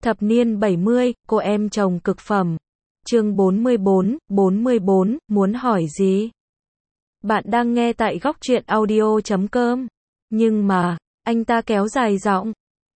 Thập niên 70, cô em chồng cực phẩm. Chương 44, muốn hỏi gì? Bạn đang nghe tại góc truyện audio.com. Nhưng mà, anh ta kéo dài giọng.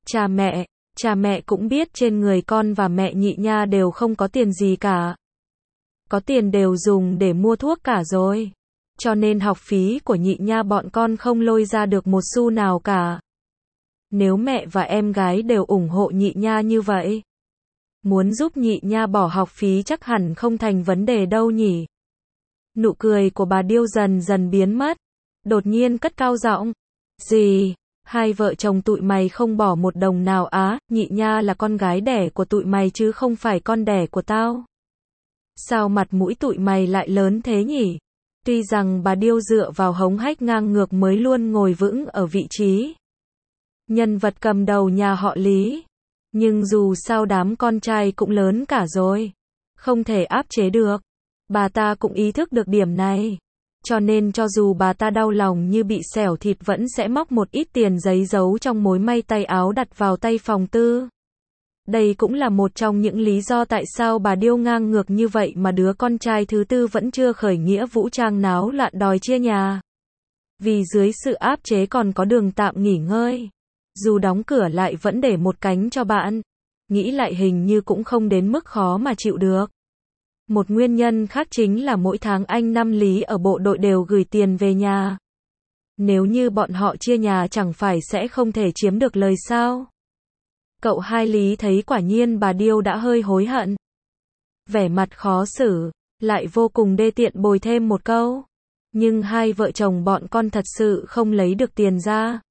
Cha mẹ cũng biết trên người con và mẹ Nhị Nha đều không có tiền gì cả. Có tiền đều dùng để mua thuốc cả rồi. Cho nên học phí của Nhị Nha bọn con không lôi ra được một xu nào cả. Nếu mẹ và em gái đều ủng hộ Nhị Nha như vậy, muốn giúp Nhị Nha bỏ học phí chắc hẳn không thành vấn đề đâu nhỉ. Nụ cười của bà Điêu dần dần biến mất, đột nhiên cất cao giọng. Gì? Hai vợ chồng tụi mày không bỏ một đồng nào á? Nhị Nha là con gái đẻ của tụi mày chứ không phải con đẻ của tao. Sao mặt mũi tụi mày lại lớn thế nhỉ? Tuy rằng bà Điêu dựa vào hống hách ngang ngược mới luôn ngồi vững ở vị trí nhân vật cầm đầu nhà họ Lý, nhưng dù sao đám con trai cũng lớn cả rồi, không thể áp chế được. Bà ta cũng ý thức được điểm này, cho nên cho dù bà ta đau lòng như bị xẻo thịt vẫn sẽ móc một ít tiền giấy giấu trong mối may tay áo đặt vào tay phòng tư. Đây cũng là một trong những lý do tại sao bà Điêu ngang ngược như vậy mà đứa con trai thứ tư vẫn chưa khởi nghĩa vũ trang náo loạn đòi chia nhà. Vì dưới sự áp chế còn có đường tạm nghỉ ngơi. Dù đóng cửa lại vẫn để một cánh cho bạn. Nghĩ lại hình như cũng không đến mức khó mà chịu được. Một nguyên nhân khác chính là mỗi tháng anh Năm Lý ở bộ đội đều gửi tiền về nhà. Nếu như bọn họ chia nhà chẳng phải sẽ không thể chiếm được lời sao? Cậu hai Lý thấy quả nhiên bà Điêu đã hơi hối hận. Vẻ mặt khó xử, lại vô cùng đê tiện bồi thêm một câu. Nhưng hai vợ chồng bọn con thật sự không lấy được tiền ra.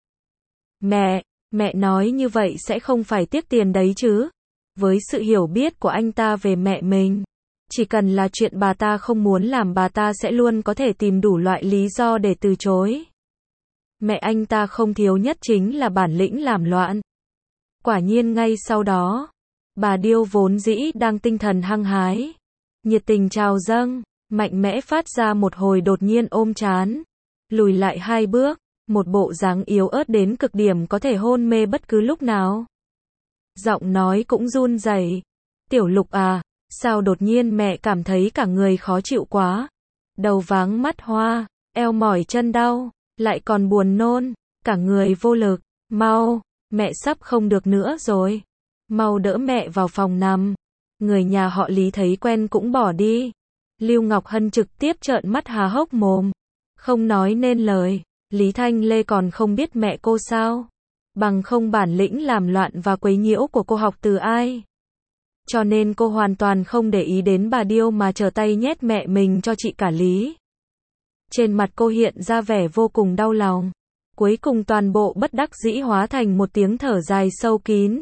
Mẹ nói như vậy sẽ không phải tiếc tiền đấy chứ. Với sự hiểu biết của anh ta về mẹ mình, chỉ cần là chuyện bà ta không muốn làm bà ta sẽ luôn có thể tìm đủ loại lý do để từ chối. Mẹ anh ta không thiếu nhất chính là bản lĩnh làm loạn. Quả nhiên ngay sau đó, bà Điêu vốn dĩ đang tinh thần hăng hái, nhiệt tình trào dâng, mạnh mẽ phát ra một hồi đột nhiên ôm trán, lùi lại hai bước, một bộ dáng yếu ớt đến cực điểm có thể hôn mê bất cứ lúc nào. Giọng nói cũng run rẩy. Tiểu Lục à, sao đột nhiên mẹ cảm thấy cả người khó chịu quá. Đầu váng mắt hoa, eo mỏi chân đau, lại còn buồn nôn, cả người vô lực. Mau, mẹ sắp không được nữa rồi. Mau đỡ mẹ vào phòng nằm. Người nhà họ Lý thấy quen cũng bỏ đi. Lưu Ngọc Hân trực tiếp trợn mắt há hốc mồm, không nói nên lời. Lý Thanh Lê còn không biết mẹ cô sao? Bằng không bản lĩnh làm loạn và quấy nhiễu của cô học từ ai? Cho nên cô hoàn toàn không để ý đến bà Điêu mà trở tay nhét mẹ mình cho chị cả Lý. Trên mặt cô hiện ra vẻ vô cùng đau lòng. Cuối cùng toàn bộ bất đắc dĩ hóa thành một tiếng thở dài sâu kín.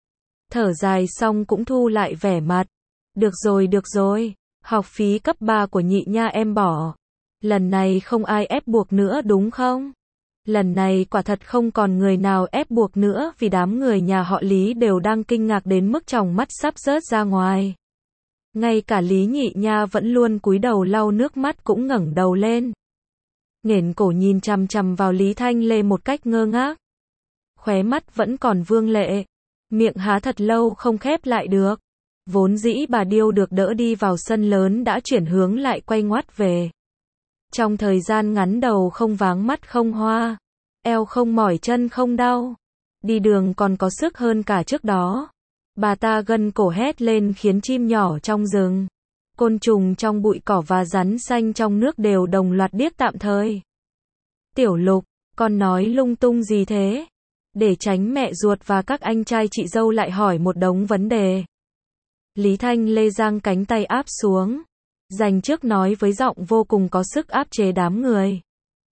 Thở dài xong cũng thu lại vẻ mặt. Được rồi, học phí cấp 3 của Nhị Nha em bỏ. Lần này không ai ép buộc nữa đúng không? Lần này quả thật không còn người nào ép buộc nữa vì đám người nhà họ Lý đều đang kinh ngạc đến mức tròng mắt sắp rớt ra ngoài. Ngay cả Lý Nhị Nha vẫn luôn cúi đầu lau nước mắt cũng ngẩng đầu lên. Nghển cổ nhìn chằm chằm vào Lý Thanh Lê một cách ngơ ngác. Khóe mắt vẫn còn vương lệ. Miệng há thật lâu không khép lại được. Vốn dĩ bà Điêu được đỡ đi vào sân lớn đã chuyển hướng lại quay ngoắt về. Trong thời gian ngắn đầu không váng mắt không hoa, eo không mỏi chân không đau, đi đường còn có sức hơn cả trước đó. Bà ta gân cổ hét lên khiến chim nhỏ trong rừng, côn trùng trong bụi cỏ và rắn xanh trong nước đều đồng loạt điếc tạm thời. Tiểu Lục, con nói lung tung gì thế? Để tránh mẹ ruột và các anh trai chị dâu lại hỏi một đống vấn đề. Lý Thanh Lê giang cánh tay áp xuống. Dành trước nói với giọng vô cùng có sức áp chế đám người.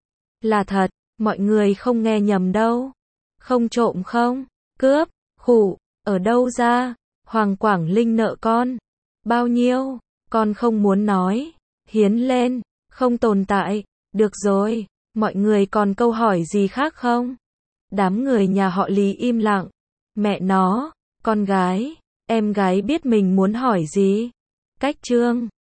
Là thật, mọi người không nghe nhầm đâu. Không trộm không, cướp, khụ, ở đâu ra, Hoàng Quảng Linh nợ con. Bao nhiêu, con không muốn nói, hiến lên, không tồn tại. Được rồi, mọi người còn câu hỏi gì khác không? Đám người nhà họ Lý im lặng. Mẹ nó, con gái, em gái biết mình muốn hỏi gì. Cách chương